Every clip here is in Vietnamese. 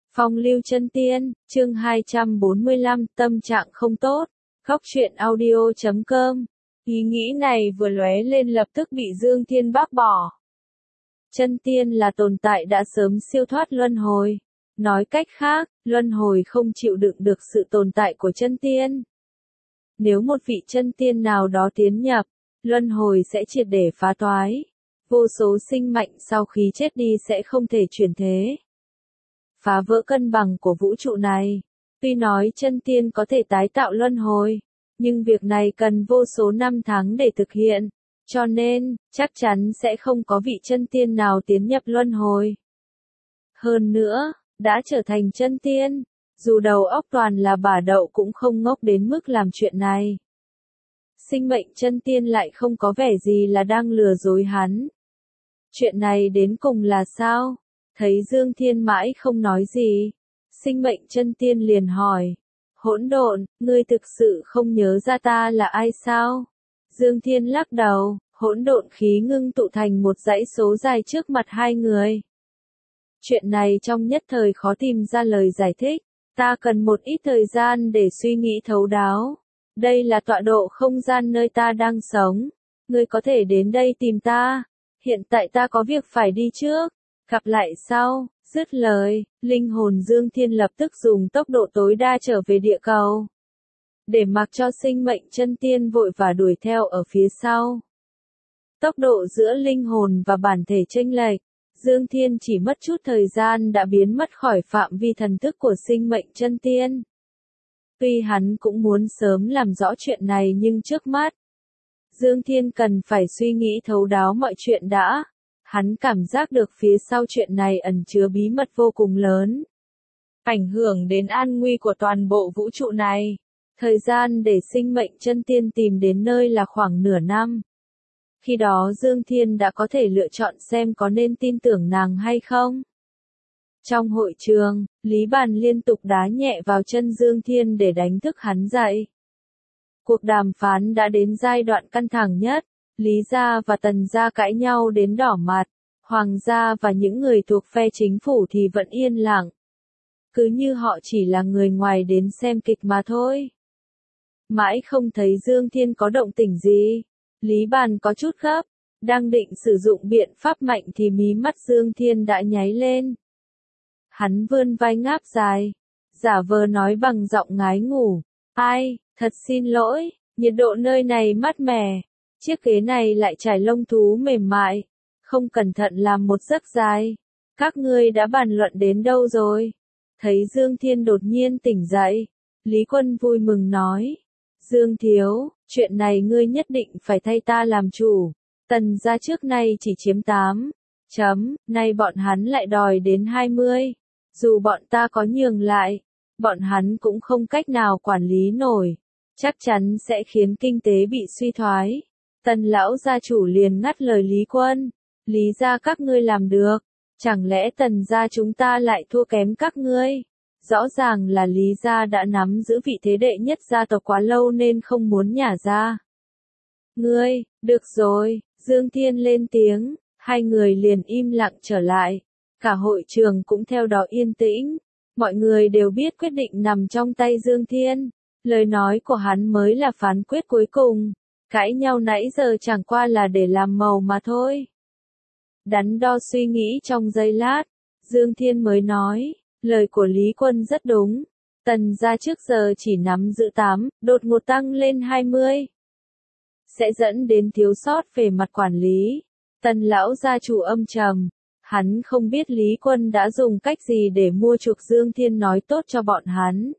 Phong lưu chân tiên, chương 245, tâm trạng không tốt. Góc truyện audio.com. Ý nghĩ này vừa lóe lên lập tức bị Dương Thiên bác bỏ. Chân tiên là tồn tại đã sớm siêu thoát luân hồi. Nói cách khác, luân hồi không chịu đựng được sự tồn tại của chân tiên. Nếu một vị chân tiên nào đó tiến nhập, luân hồi sẽ triệt để phá toái. Vô số sinh mệnh sau khi chết đi sẽ không thể chuyển thế. Phá vỡ cân bằng của vũ trụ này. Tuy nói chân tiên có thể tái tạo luân hồi, nhưng việc này cần vô số năm tháng để thực hiện, cho nên, chắc chắn sẽ không có vị chân tiên nào tiến nhập luân hồi. Hơn nữa, đã trở thành chân tiên, dù đầu óc toàn là bả đậu cũng không ngốc đến mức làm chuyện này. Sinh mệnh chân tiên lại không có vẻ gì là đang lừa dối hắn. Chuyện này đến cùng là sao? Thấy Dương Thiên mãi không nói gì, sinh mệnh chân tiên liền hỏi, hỗn độn, ngươi thực sự không nhớ ra ta là ai sao? Dương Thiên lắc đầu, hỗn độn khí ngưng tụ thành một dãy số dài trước mặt hai người. Chuyện này trong nhất thời khó tìm ra lời giải thích, ta cần một ít thời gian để suy nghĩ thấu đáo. Đây là tọa độ không gian nơi ta đang sống, ngươi có thể đến đây tìm ta, hiện tại ta có việc phải đi trước. Gặp lại sau, dứt lời, linh hồn Dương Thiên lập tức dùng tốc độ tối đa trở về địa cầu. Để mặc cho sinh mệnh chân tiên vội và đuổi theo ở phía sau. Tốc độ giữa linh hồn và bản thể chênh lệch, Dương Thiên chỉ mất chút thời gian đã biến mất khỏi phạm vi thần thức của sinh mệnh chân tiên. Tuy hắn cũng muốn sớm làm rõ chuyện này nhưng trước mắt, Dương Thiên cần phải suy nghĩ thấu đáo mọi chuyện đã. Hắn cảm giác được phía sau chuyện này ẩn chứa bí mật vô cùng lớn. Ảnh hưởng đến an nguy của toàn bộ vũ trụ này. Thời gian để sinh mệnh chân tiên tìm đến nơi là khoảng nửa năm. Khi đó Dương Thiên đã có thể lựa chọn xem có nên tin tưởng nàng hay không. Trong hội trường, Lý Bàn liên tục đá nhẹ vào chân Dương Thiên để đánh thức hắn dậy. Cuộc đàm phán đã đến giai đoạn căng thẳng nhất. Lý gia và Tần gia cãi nhau đến đỏ mặt, Hoàng gia và những người thuộc phe chính phủ thì vẫn yên lặng. Cứ như họ chỉ là người ngoài đến xem kịch mà thôi. Mãi không thấy Dương Thiên có động tĩnh gì. Lý Bàn có chút gấp, đang định sử dụng biện pháp mạnh thì mí mắt Dương Thiên đã nháy lên. Hắn vươn vai ngáp dài, giả vờ nói bằng giọng ngái ngủ. Ai, thật xin lỗi, nhiệt độ nơi này mát mẻ. Chiếc ghế này lại trải lông thú mềm mại, không cẩn thận làm một giấc dài. Các ngươi đã bàn luận đến đâu rồi? Thấy Dương Thiên đột nhiên tỉnh dậy, Lý Quân vui mừng nói. Dương thiếu, chuyện này ngươi nhất định phải thay ta làm chủ. Tần gia trước nay chỉ chiếm 8. Nay bọn hắn lại đòi đến 20. Dù bọn ta có nhường lại, bọn hắn cũng không cách nào quản lý nổi. Chắc chắn sẽ khiến kinh tế bị suy thoái. Tần lão gia chủ liền ngắt lời Lý Quân. Lý gia các ngươi làm được. Chẳng lẽ Tần gia chúng ta lại thua kém các ngươi? Rõ ràng là Lý gia đã nắm giữ vị thế đệ nhất gia tộc quá lâu nên không muốn nhả ra. Ngươi, được rồi, Dương Thiên lên tiếng, hai người liền im lặng trở lại. Cả hội trường cũng theo đó yên tĩnh. Mọi người đều biết quyết định nằm trong tay Dương Thiên. Lời nói của hắn mới là phán quyết cuối cùng. Cãi nhau nãy giờ chẳng qua là để làm màu mà thôi. Đắn đo suy nghĩ trong giây lát, Dương Thiên mới nói, lời của Lý Quân rất đúng. Tần gia trước giờ chỉ nắm giữ 8, đột ngột tăng lên 20. Sẽ dẫn đến thiếu sót về mặt quản lý. Tần lão gia chủ âm trầm. Hắn không biết Lý Quân đã dùng cách gì để mua chuộc Dương Thiên nói tốt cho bọn hắn.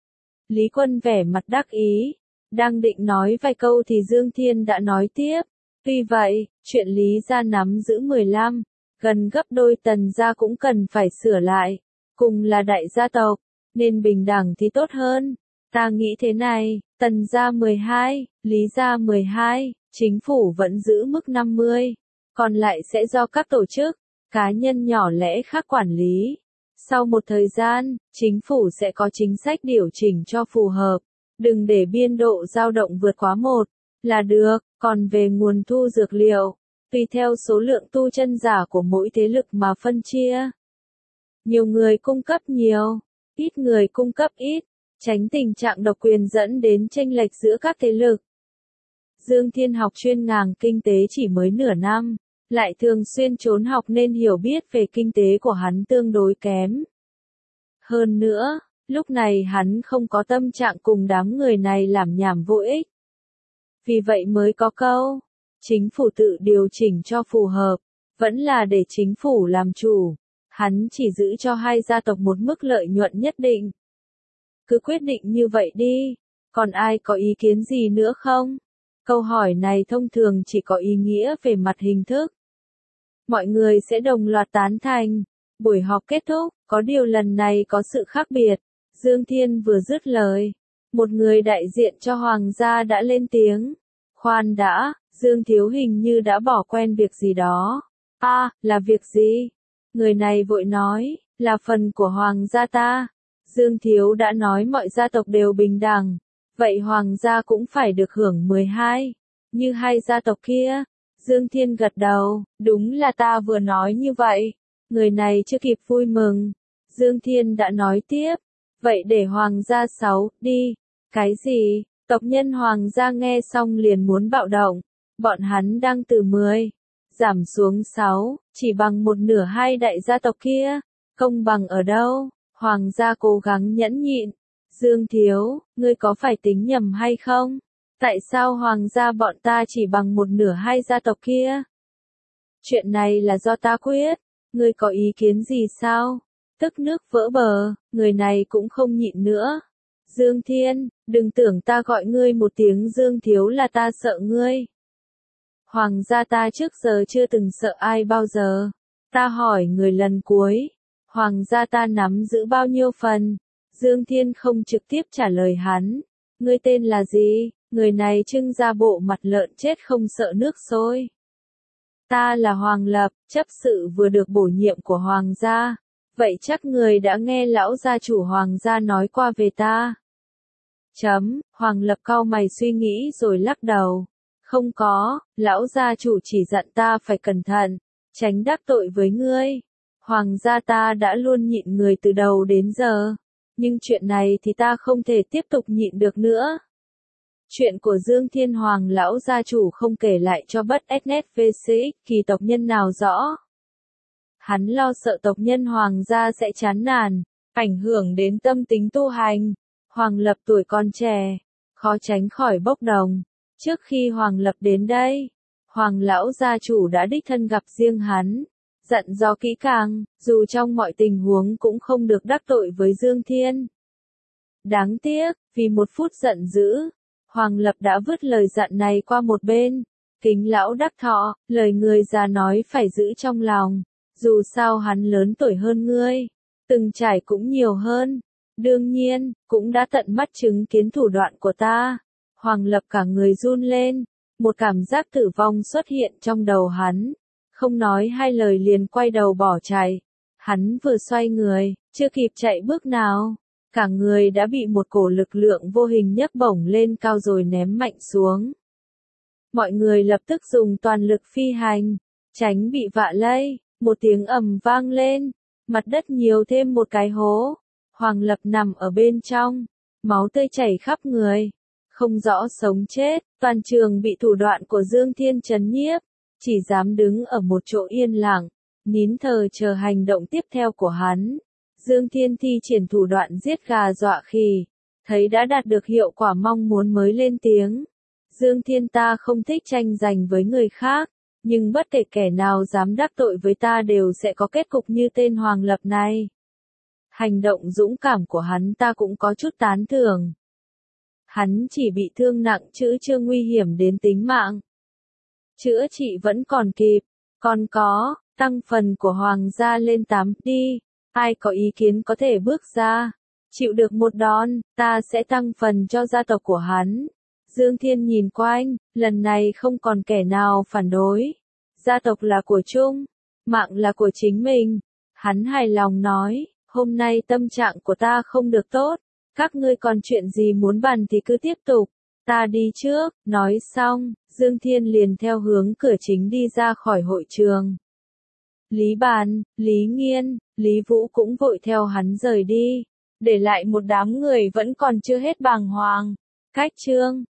Lý Quân vẻ mặt đắc ý. Đang định nói vài câu thì Dương Thiên đã nói tiếp. Tuy vậy, chuyện Lý gia nắm giữ 15, gần gấp đôi Tần gia cũng cần phải sửa lại. Cùng là đại gia tộc, nên bình đẳng thì tốt hơn. Ta nghĩ thế này, Tần gia 12, Lý gia 12, chính phủ vẫn giữ mức 50. Còn lại sẽ do các tổ chức, cá nhân nhỏ lẻ khác quản lý. Sau một thời gian, chính phủ sẽ có chính sách điều chỉnh cho phù hợp. Đừng để biên độ dao động vượt quá 1 là được, còn về nguồn thu dược liệu, tùy theo số lượng tu chân giả của mỗi thế lực mà phân chia. Nhiều người cung cấp nhiều, ít người cung cấp ít, tránh tình trạng độc quyền dẫn đến chênh lệch giữa các thế lực. Dương Thiên học chuyên ngành kinh tế chỉ mới nửa năm, lại thường xuyên trốn học nên hiểu biết về kinh tế của hắn tương đối kém. Hơn nữa, lúc này hắn không có tâm trạng cùng đám người này làm nhảm vô ích. Vì vậy mới có câu, chính phủ tự điều chỉnh cho phù hợp, vẫn là để chính phủ làm chủ. Hắn chỉ giữ cho hai gia tộc một mức lợi nhuận nhất định. Cứ quyết định như vậy đi, còn ai có ý kiến gì nữa không? Câu hỏi này thông thường chỉ có ý nghĩa về mặt hình thức. Mọi người sẽ đồng loạt tán thành. Buổi họp kết thúc, có điều lần này có sự khác biệt. Dương Thiên vừa dứt lời, một người đại diện cho Hoàng gia đã lên tiếng. Khoan đã, Dương Thiếu hình như đã bỏ quen việc gì đó. Là việc gì? Người này vội nói, là phần của Hoàng gia ta. Dương Thiếu đã nói mọi gia tộc đều bình đẳng, vậy Hoàng gia cũng phải được hưởng 12, như hai gia tộc kia. Dương Thiên gật đầu, đúng là ta vừa nói như vậy. Người này chưa kịp vui mừng. Dương Thiên đã nói tiếp, vậy để Hoàng gia 6, đi. Cái gì? Tộc nhân Hoàng gia nghe xong liền muốn bạo động. Bọn hắn đang từ 10, giảm xuống 6, chỉ bằng một nửa hai đại gia tộc kia. Công bằng ở đâu? Hoàng gia cố gắng nhẫn nhịn. Dương Thiếu, ngươi có phải tính nhầm hay không? Tại sao Hoàng gia bọn ta chỉ bằng một nửa hai gia tộc kia? Chuyện này là do ta quyết. Ngươi có ý kiến gì sao? Tức nước vỡ bờ, người này cũng không nhịn nữa. Dương Thiên, đừng tưởng ta gọi ngươi một tiếng Dương Thiếu là ta sợ ngươi. Hoàng gia ta trước giờ chưa từng sợ ai bao giờ. Ta hỏi người lần cuối, Hoàng gia ta nắm giữ bao nhiêu phần? Dương Thiên không trực tiếp trả lời hắn. Ngươi tên là gì? Người này trưng ra bộ mặt lợn chết không sợ nước sôi. Ta là Hoàng Lập, chấp sự vừa được bổ nhiệm của Hoàng gia. Vậy chắc người đã nghe lão gia chủ Hoàng gia nói qua về ta. Hoàng Lập cau mày suy nghĩ rồi lắc đầu. Không có, lão gia chủ chỉ dặn ta phải cẩn thận, tránh đắc tội với ngươi. Hoàng gia ta đã luôn nhịn người từ đầu đến giờ. Nhưng chuyện này thì ta không thể tiếp tục nhịn được nữa. Chuyện của Dương Thiên Hoàng lão gia chủ không kể lại cho bất SNVC kỳ tộc nhân nào rõ. Hắn lo sợ tộc nhân Hoàng gia sẽ chán nản, ảnh hưởng đến tâm tính tu hành. Hoàng Lập tuổi còn trẻ, khó tránh khỏi bốc đồng. Trước khi Hoàng Lập đến đây, Hoàng lão gia chủ đã đích thân gặp riêng hắn, dặn dò kỹ càng, dù trong mọi tình huống cũng không được đắc tội với Dương Thiên. Đáng tiếc, vì một phút giận dữ, Hoàng Lập đã vứt lời dặn này qua một bên. Kính lão đắc thọ, lời người già nói phải giữ trong lòng, dù sao hắn lớn tuổi hơn ngươi, từng trải cũng nhiều hơn. Đương nhiên, cũng đã tận mắt chứng kiến thủ đoạn của ta. Hoàng Lập cả người run lên, một cảm giác tử vong xuất hiện trong đầu hắn. Không nói hai lời liền quay đầu bỏ chạy. Hắn vừa xoay người, chưa kịp chạy bước nào, cả người đã bị một cổ lực lượng vô hình nhấc bổng lên cao rồi ném mạnh xuống. Mọi người lập tức dùng toàn lực phi hành, tránh bị vạ lây. Một tiếng ầm vang lên, mặt đất nhiều thêm một cái hố. Hoàng Lập nằm ở bên trong, máu tươi chảy khắp người, không rõ sống chết. Toàn trường bị thủ đoạn của Dương Thiên trấn nhiếp, chỉ dám đứng ở một chỗ yên lặng, nín thở chờ hành động tiếp theo của hắn. Dương Thiên thi triển thủ đoạn giết gà dọa khỉ, thấy đã đạt được hiệu quả mong muốn mới lên tiếng. Dương Thiên, ta không thích tranh giành với người khác, nhưng bất kể kẻ nào dám đắc tội với ta đều sẽ có kết cục như tên Hoàng Lập này. Hành động dũng cảm của hắn ta cũng có chút tán thưởng. Hắn chỉ bị thương nặng chứ chưa nguy hiểm đến tính mạng. Chữa trị vẫn còn kịp, còn có, tăng phần của Hoàng gia lên 8 đi, ai có ý kiến có thể bước ra. Chịu được một đòn, ta sẽ tăng phần cho gia tộc của hắn. Dương Thiên nhìn quanh, lần này không còn kẻ nào phản đối. Gia tộc là của chung, mạng là của chính mình. Hắn hài lòng nói, hôm nay tâm trạng của ta không được tốt, các ngươi còn chuyện gì muốn bàn thì cứ tiếp tục, ta đi trước. Nói xong, Dương Thiên liền theo hướng cửa chính đi ra khỏi hội trường. Lý Bàn, Lý Nghiên, Lý Vũ cũng vội theo hắn rời đi, để lại một đám người vẫn còn chưa hết bàng hoàng. Cách chương